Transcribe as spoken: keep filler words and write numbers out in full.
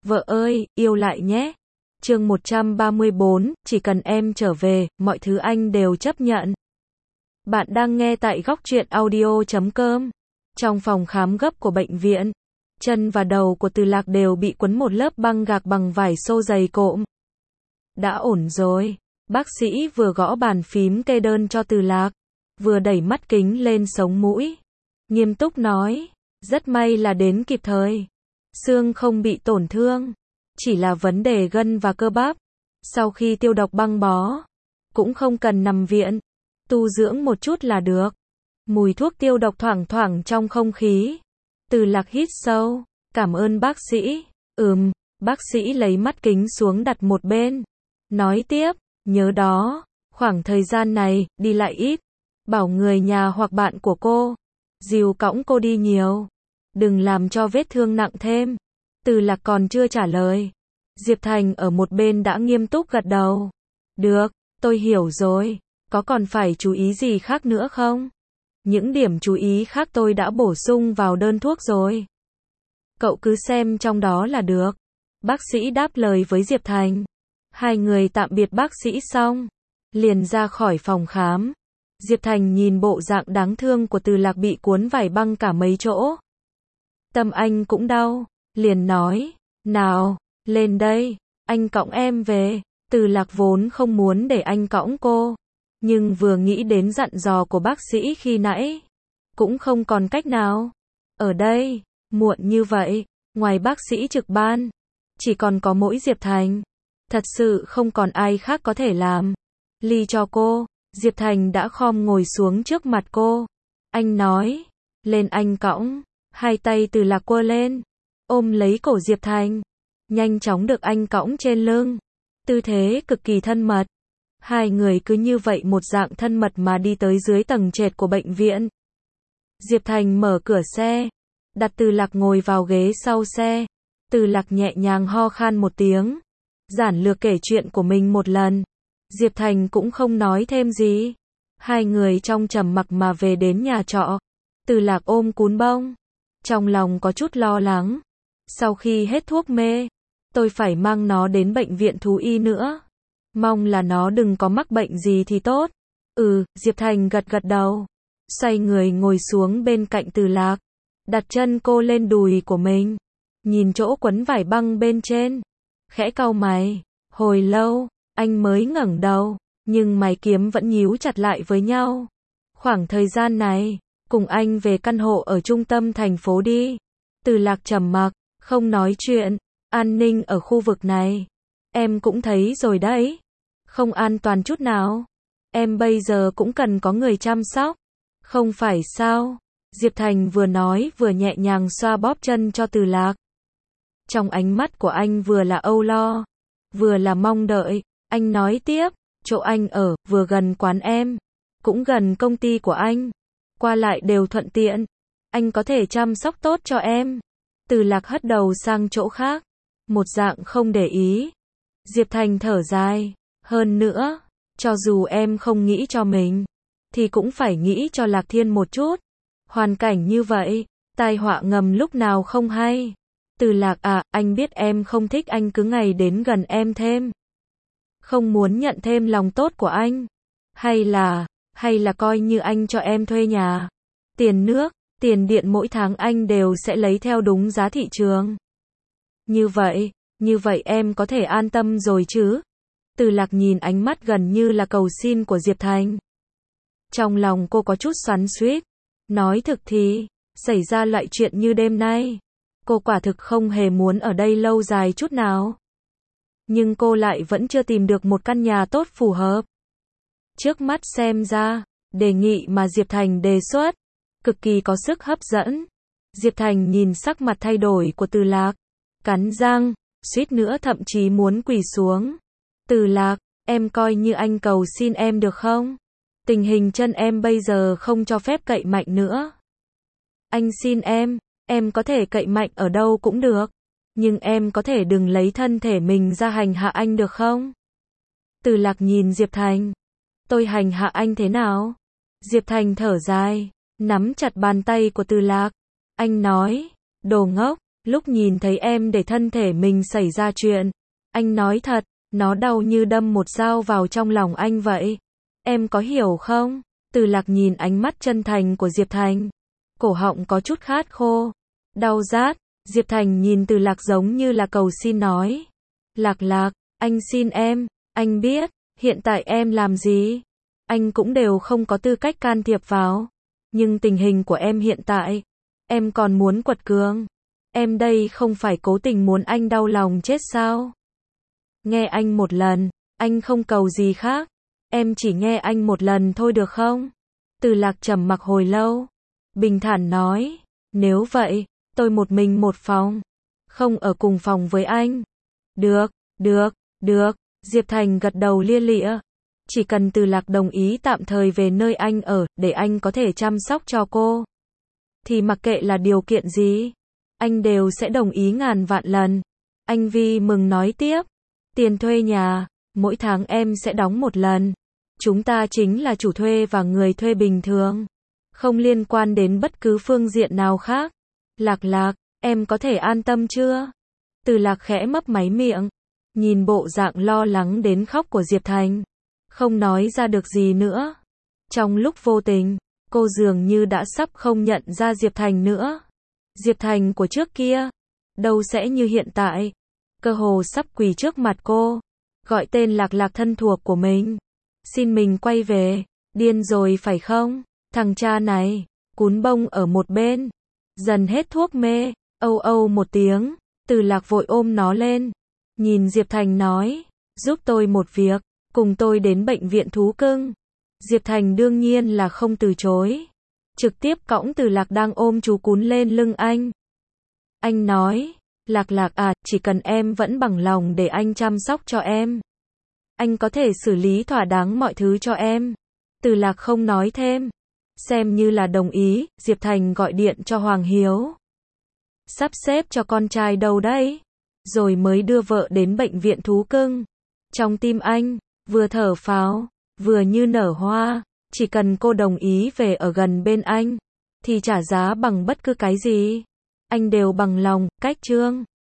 Vợ ơi, yêu lại nhé. Chương một trăm ba mươi bốn, chỉ cần em trở về, mọi thứ anh đều chấp nhận. Bạn đang nghe tại góc truyện audio chấm com. Trong phòng khám gấp của bệnh viện, chân và đầu của Từ Lạc đều bị quấn một lớp băng gạc bằng vải xô dày cộm. Đã ổn rồi. Bác sĩ vừa gõ bàn phím kê đơn cho Từ Lạc, vừa đẩy mắt kính lên sống mũi. Nghiêm túc nói, rất may là đến kịp thời. Xương không bị tổn thương, chỉ là vấn đề gân và cơ bắp. Sau khi tiêu độc băng bó, cũng không cần nằm viện, tu dưỡng một chút là được. Mùi thuốc tiêu độc thoảng thoảng trong không khí. Từ Lạc hít sâu, cảm ơn bác sĩ. Ừm, bác sĩ lấy mắt kính xuống đặt một bên. Nói tiếp, nhớ đó, khoảng thời gian này, đi lại ít. Bảo người nhà hoặc bạn của cô, dìu cõng cô đi nhiều. Đừng làm cho vết thương nặng thêm. Từ Lạc còn chưa trả lời, Diệp Thành ở một bên đã nghiêm túc gật đầu. Được, tôi hiểu rồi. Có còn phải chú ý gì khác nữa không? Những điểm chú ý khác tôi đã bổ sung vào đơn thuốc rồi. Cậu cứ xem trong đó là được. Bác sĩ đáp lời với Diệp Thành. Hai người tạm biệt bác sĩ xong, liền ra khỏi phòng khám. Diệp Thành nhìn bộ dạng đáng thương của Từ Lạc bị cuốn vải băng cả mấy chỗ. Tâm anh cũng đau, liền nói, nào, lên đây, anh cõng em về. Từ Lạc vốn không muốn để anh cõng cô, nhưng vừa nghĩ đến dặn dò của bác sĩ khi nãy, cũng không còn cách nào. Ở đây, muộn như vậy, ngoài bác sĩ trực ban, chỉ còn có mỗi Diệp Thành. Thật sự không còn ai khác có thể làm. Ly cho cô. Diệp Thành đã khom ngồi xuống trước mặt cô. Anh nói, lên anh cõng. Hai tay Từ Lạc quơ lên, ôm lấy cổ Diệp Thành, nhanh chóng được anh cõng trên lưng. Tư thế cực kỳ thân mật. Hai người cứ như vậy một dạng thân mật mà đi tới dưới tầng trệt của bệnh viện. Diệp Thành mở cửa xe, đặt Từ Lạc ngồi vào ghế sau xe. Từ Lạc nhẹ nhàng ho khan một tiếng, giản lược kể chuyện của mình một lần. Diệp Thành cũng không nói thêm gì. Hai người trong trầm mặc mà về đến nhà trọ. Từ Lạc ôm cún bông, trong lòng có chút lo lắng. Sau khi hết thuốc mê, tôi phải mang nó đến bệnh viện thú y nữa. Mong là nó đừng có mắc bệnh gì thì tốt. Ừ, Diệp Thành gật gật đầu. Xoay người ngồi xuống bên cạnh Từ Lạc, đặt chân cô lên đùi của mình, nhìn chỗ quấn vải băng bên trên, khẽ cau mày. Hồi lâu, anh mới ngẩng đầu, nhưng mày kiếm vẫn nhíu chặt lại với nhau. Khoảng thời gian này, cùng anh về căn hộ ở trung tâm thành phố đi. Từ Lạc trầm mặc, không nói chuyện. An ninh ở khu vực này, em cũng thấy rồi đấy, không an toàn chút nào. Em bây giờ cũng cần có người chăm sóc, không phải sao? Diệp Thành vừa nói vừa nhẹ nhàng xoa bóp chân cho Từ Lạc. Trong ánh mắt của anh vừa là âu lo, vừa là mong đợi. Anh nói tiếp, chỗ anh ở, vừa gần quán em, cũng gần công ty của anh, qua lại đều thuận tiện. Anh có thể chăm sóc tốt cho em. Từ Lạc hất đầu sang chỗ khác, một dạng không để ý. Diệp Thành thở dài, hơn nữa, cho dù em không nghĩ cho mình, thì cũng phải nghĩ cho Lạc Thiên một chút. Hoàn cảnh như vậy, tai họa ngầm lúc nào không hay. Từ Lạc à, anh biết em không thích anh cứ ngày đến gần em thêm. Không muốn nhận thêm lòng tốt của anh. Hay là, hay là coi như anh cho em thuê nhà. Tiền nước, tiền điện mỗi tháng anh đều sẽ lấy theo đúng giá thị trường. Như vậy, như vậy em có thể an tâm rồi chứ? Từ Lạc nhìn ánh mắt gần như là cầu xin của Diệp Thành. Trong lòng cô có chút xoắn xuýt. Nói thực thì, xảy ra loại chuyện như đêm nay, cô quả thực không hề muốn ở đây lâu dài chút nào. Nhưng cô lại vẫn chưa tìm được một căn nhà tốt phù hợp. Trước mắt xem ra, đề nghị mà Diệp Thành đề xuất, cực kỳ có sức hấp dẫn. Diệp Thành nhìn sắc mặt thay đổi của Từ Lạc, cắn răng, suýt nữa thậm chí muốn quỳ xuống. Từ Lạc, em coi như anh cầu xin em được không? Tình hình chân em bây giờ không cho phép cậy mạnh nữa. Anh xin em, em có thể cậy mạnh ở đâu cũng được. Nhưng em có thể đừng lấy thân thể mình ra hành hạ anh được không? Từ Lạc nhìn Diệp Thành. Tôi hành hạ anh thế nào? Diệp Thành thở dài, nắm chặt bàn tay của Từ Lạc. Anh nói, đồ ngốc, Lúc nhìn thấy em để thân thể mình xảy ra chuyện, anh nói thật, nó đau như đâm một dao vào trong lòng anh vậy. Em có hiểu không? Từ Lạc nhìn ánh mắt chân thành của Diệp Thành. Cổ họng có chút khát khô. Đau rát. Diệp Thành nhìn Từ Lạc giống như là cầu xin nói. Lạc Lạc, anh xin em, anh biết, hiện tại em làm gì? Anh cũng đều không có tư cách can thiệp vào. Nhưng tình hình của em hiện tại, em còn muốn quật cường. Em đây không phải cố tình muốn anh đau lòng chết sao? Nghe anh một lần, anh không cầu gì khác. Em chỉ nghe anh một lần thôi được không? Từ Lạc trầm mặc hồi lâu. Bình thản nói, nếu vậy, tôi một mình một phòng. Không ở cùng phòng với anh. Được, được, được. Diệp Thành gật đầu lia lịa. Chỉ cần Từ Lạc đồng ý tạm thời về nơi anh ở, để anh có thể chăm sóc cho cô. Thì mặc kệ là điều kiện gì, anh đều sẽ đồng ý ngàn vạn lần. Anh Vi mừng nói tiếp. Tiền thuê nhà, mỗi tháng em sẽ đóng một lần. Chúng ta chính là chủ thuê và người thuê bình thường. Không liên quan đến bất cứ phương diện nào khác. Lạc Lạc, em có thể an tâm chưa? Từ Lạc khẽ mấp máy miệng. Nhìn bộ dạng lo lắng đến khóc của Diệp Thành. Không nói ra được gì nữa. Trong lúc vô tình, cô dường như đã sắp không nhận ra Diệp Thành nữa. Diệp Thành của trước kia, đâu sẽ như hiện tại. Cơ hồ sắp quỳ trước mặt cô. Gọi tên Lạc Lạc thân thuộc của mình. Xin mình quay về. Điên rồi phải không? Thằng cha này. Cún bông ở một bên. Dần hết thuốc mê. Âu âu một tiếng. Từ Lạc vội ôm nó lên. Nhìn Diệp Thành nói. Giúp tôi một việc. Cùng tôi đến bệnh viện thú cưng. Diệp Thành đương nhiên là không từ chối. Trực tiếp cõng Từ Lạc đang ôm chú cún lên lưng anh. Anh nói. Lạc Lạc à, chỉ cần em vẫn bằng lòng để anh chăm sóc cho em. Anh có thể xử lý thỏa đáng mọi thứ cho em. Từ Lạc không nói thêm. Xem như là đồng ý, Diệp Thành gọi điện cho Hoàng Hiếu. Sắp xếp cho con trai đâu đấy? Rồi mới đưa vợ đến bệnh viện thú cưng. Trong tim anh, vừa thở phào, vừa như nở hoa. Chỉ cần cô đồng ý về ở gần bên anh, thì trả giá bằng bất cứ cái gì. Anh đều bằng lòng, cách chương.